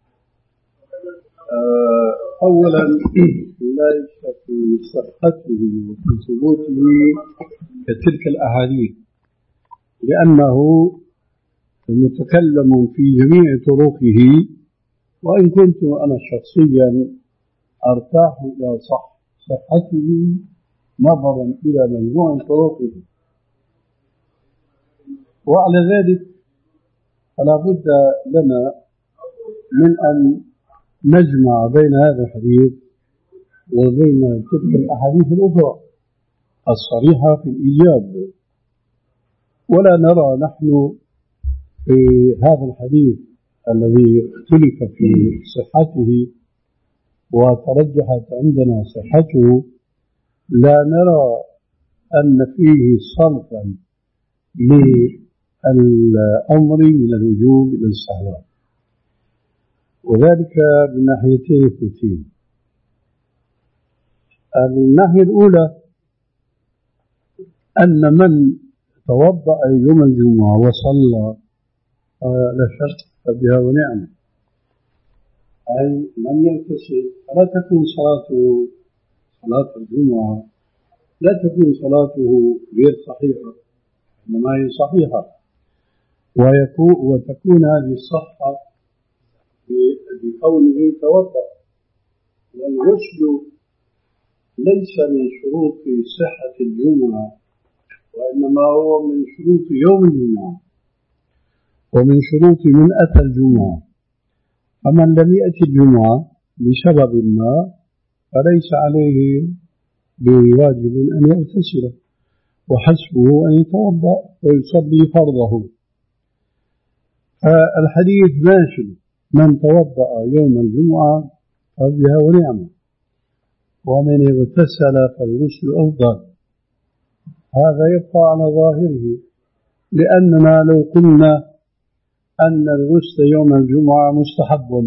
أولا ليس في صحته وفي ثبوته كتلك الأحاديث، لأنه متكلم في جميع طرقه، وإن كنت أنا شخصيا أرتاح إلى صح صحته نظرا إلى مجموع طرقه. وعلى ذلك فلا بد لنا من أن نجمع بين هذا الحديث وبين تلك الأحاديث الأخرى الصريحة في الإيجاب، ولا نرى نحن في هذا الحديث الذي اختلف في صحته وترجحت عندنا صحته، لا نرى أن فيه صرفا للأمر من الوجوب إلى الاستحباب، وذلك من ناحيتين اثنتين. الناحية الأولى أن من توضأ يوم الجمعة وصلى لا شك فبها ونعمة، أي من يغتسل فلا تكون صلاته صلاة الجمعة لا تكون صلاته غير صحيحة، إنما هي صحيحة، ويكون وتكون هذه الصحة بكونه توضأ. والغسل ليس من شروط صحة الجمعة، وإنما هو من شروط يوم الجمعة ومن شروط من أتى الجمعة. فمن لم يأتي الجمعة لسبب ما فليس عليه بواجب أن يغتسل، وحسبه أن يتوضأ ويصلي فرضه. فالحديث ماشي، من توضأ يوم الجمعة فبها ونعمة، ومن اغتسل فالغسل أفضل. هذا يبقى على ظاهره، لأننا لو قلنا أن الغسل يوم الجمعة مستحب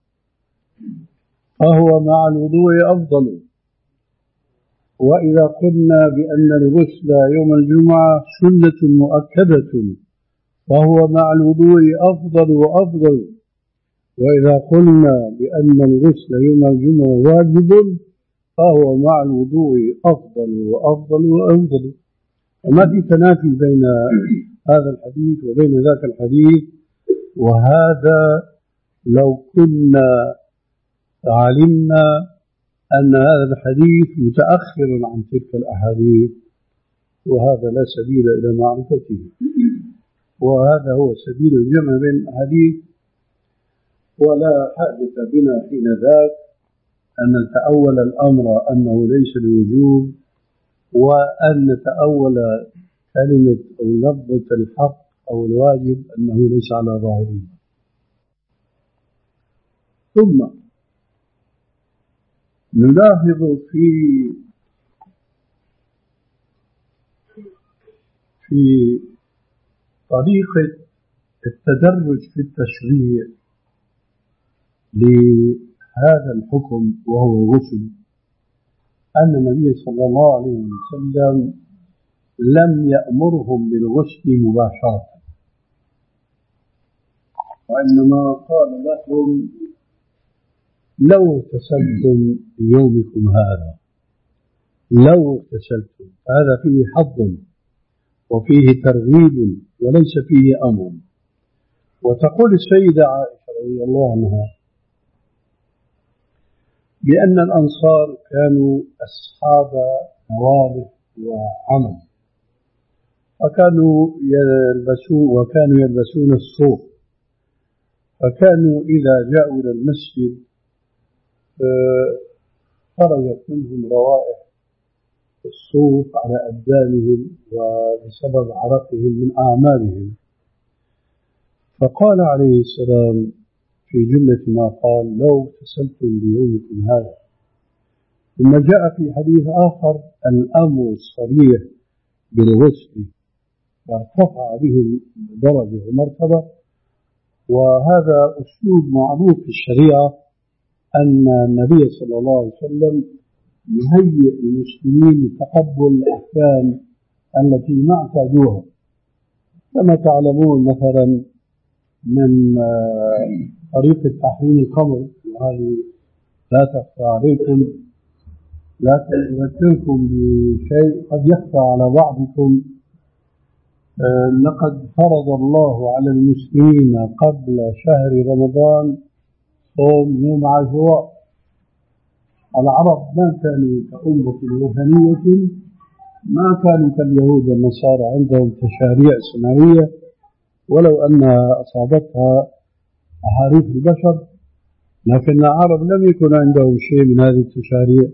فهو مع الوضوء أفضل، وإذا قلنا بأن الغسل يوم الجمعة سنة مؤكدة فهو مع الوضوء أفضل وأفضل، وإذا قلنا بأن الغسل يوم الجمعة واجب فهو مع الوضوء أفضل وأفضل وأفضل. وما في تنافي بين هذا الحديث وبين ذاك الحديث. وهذا لو كنا علمنا أن هذا الحديث متأخر عن تلك الأحاديث، وهذا لا سبيل إلى معرفته، وهذا هو سبيل الجمع بين الأحاديث. ولا حاجة بنا حين ذاك أن نتأول الأمر أنه ليس لوجوب، وأن نتأول كلمة أو لفظة الحق أو الواجب أنه ليس على ظاهره. ثم نلاحظ في في طريقة التدرج في التشريع لهذا الحكم وهو الغسل أن النبي صلى الله عليه وسلم لم يأمرهم بالغسل مباشرة، وإنما قال لهم لو اغتسلتم يومكم هذا، لو اغتسلتم، هذا فيه حظ وفيه ترغيب وليس فيه أمر. وتقول السيدة عائشة رضي الله عنها بأن الأنصار كانوا أصحاب نواضح وعمل، وكانوا يلبسون وكانوا يلبسون الصوف، فكانوا إذا جاءوا إلى المسجد خرجت منهم روائح الصوف على أبدانهم وبسبب عرقهم من أعمالهم. فقال عليه السلام في جملة ما قال لو اغتسلتم ليومكم هذا. ثم جاء في حديث آخر الأمر الصريح بالغسل، فارتفع بهم درجة ومرتبة. وهذا أسلوب معروف في الشريعة أن النبي صلى الله عليه وسلم يهيئ المسلمين لتقبل الأحكام التي ما اعتادوها. كما تعلمون مثلا من طريقة تحريم الخمر، وهذه لا تخفى عليكم، لكن أذكركم بشيء قد يخفى على بعضكم. لقد فرض الله على المسلمين قبل شهر رمضان صوم يوم عاشوراء. العرب ما كانوا كأمة وثنية، ما كانوا كاليهود والنصارى عندهم تشاريع سماوية ولو أنها أصابتها أحاريف البشر، لكن العرب لم يكن عندهم شيء من هذه التشاريع،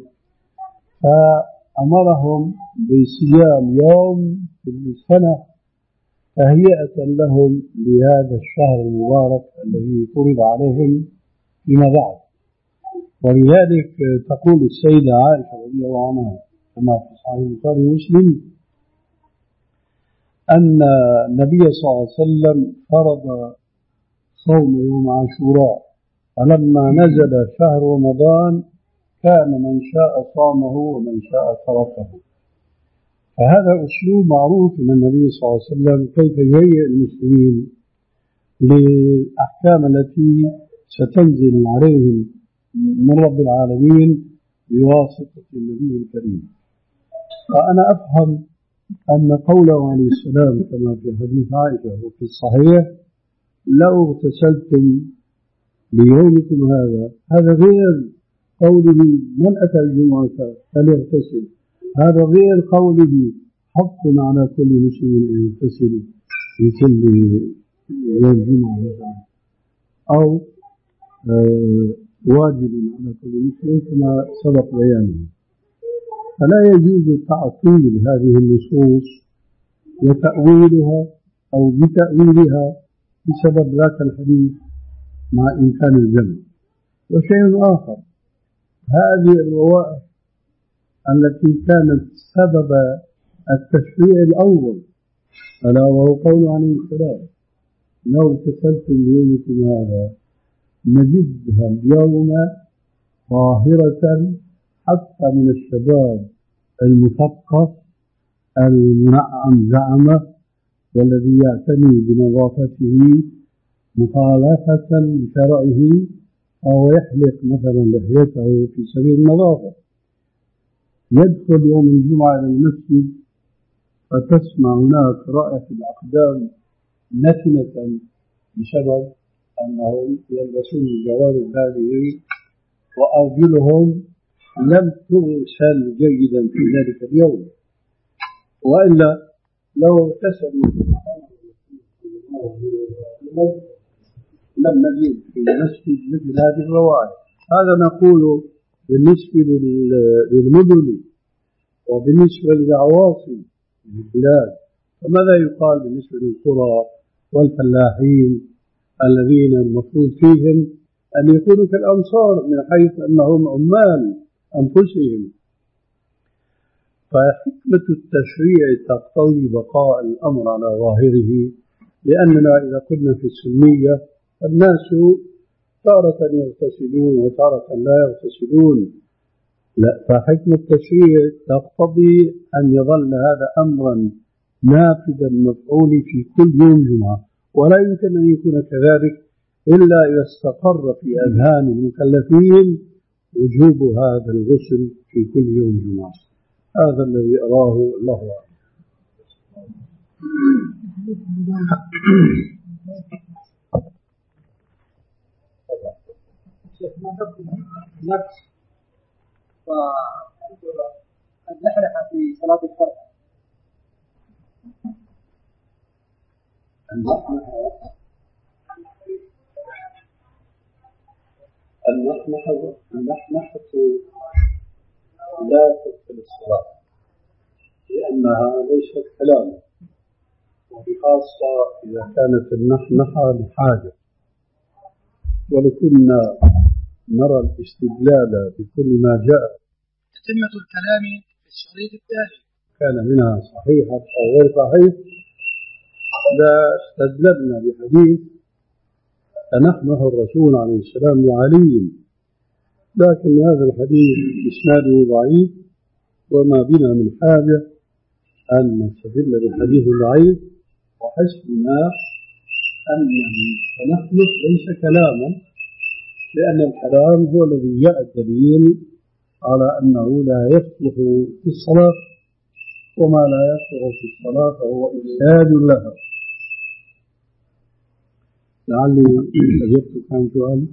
فأمرهم بصيام يوم في السنة تهيئة لهم لهذا الشهر المبارك الذي فرض عليهم فيما بعد. ولذلك تقول السيدة عائشة رضي الله عنها كما في صحيح البخاري ومسلم أن النبي صلى الله عليه وسلم فرض صوم يوم عاشوراء، فلما نزل شهر رمضان كان من شاء صامه ومن شاء تركه. فهذا أسلوب معروف من النبي صلى الله عليه وسلم كيف يهيئ المسلمين للأحكام التي ستنزل عليهم من رب العالمين بواسطة النبي الكريم. فأنا أفهم أن قوله عليه السلام كما في حديث عائشة وفي الصحيح لو اغتسلتم ليومكم هذا، هذا غير قوله من أتى الجمعة فليغتسل، هذا غير قوله حق على كل مسلم أن يغتسل في كل يوم جمعة مثلا، أو آه واجب على كل مسلم كما سبق بيانه. فلا يجوز تعطيل هذه النصوص وتأويلها أو بتأويلها بسبب ذاك الحديث مع إمكان الجمع. وشيء آخر، هذه الروائح التي كانت سبب التشريع الأول ألا وهو قول عليه السلام لو اغتسلتم ليومكم هذا، نجدها اليوم ظاهرة حتى من الشباب المثقف المنعم زعمه والذي يعتني بنظافته مخالفة لشرعه، أو يحلق مثلا لحيته في سبيل النظافة، يدخل يوم الجمعة إلى المسجد فتسمع هناك رائحة الأقدام نتنة بسبب أنهم يلبسون الجوارب هذه وأرجلهم لم تغسل جيدا في ذلك اليوم. وإلا لو اغتسلوا لم نجد في المسجد مثل هذه الروائح. هذا نقول بالنسبة للمدن وبالنسبة للعواصم البلاد. فماذا يقال بالنسبة للقرى والفلاحين الذين المفروض فيهم أن يكونوا كالأمصار من حيث أنهم عمال أنفسهم؟ فحكمة التشريع تقتضي بقاء الأمر على ظاهره، لأننا إذا كنا في السنية الناس تارة يغتسلون وتارة لا يغتسلون، لا، فحكمة التشريع تقتضي أن يظل هذا أمرا نافذا مفعول في كل يوم جمعة، ولا يمكن أن يكون كذلك إلا إذا استقر في أذهان المكلفين وجوب هذا الغسل في كل يوم جمعة. هذا الذي أراه الله أعلم. نفس واللحلحة في صلاة الفرض. النحنحة النحنحة لا تدخل الصلاة لأنها ليست كلاما، وبخاصة إذا كانت النحنحة لحاجة. ولكنا نرى الاستدلال بكل ما جاء تتمة الكلام في الشريط التالي كان منها صحيحة أو غير صحيح. لا استدللنا بحديث فنحنح الرسول عليه السلام لعلي، لكن هذا الحديث إسناده ضعيف، وما بنا من حاجة أن نستدل بالحديث الضعيف، وحسبنا أنه تنحنف ليس كلاما، لأن الحرام هو الذي جاء الدليل على أنه لا يصلح في الصلاة، وما لا يصلح في الصلاة فهو إفساد لها. لعلي أجبت كان سؤال.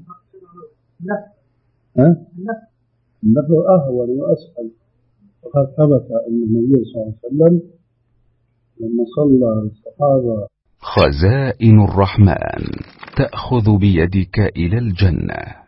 ها؟ النفي أهون وأسهل، وقد ثبت أن النبي صلى الله عليه وسلم لما صلى الصحابة. خزائن الرحمن تأخذ بيدك إلى الجنة.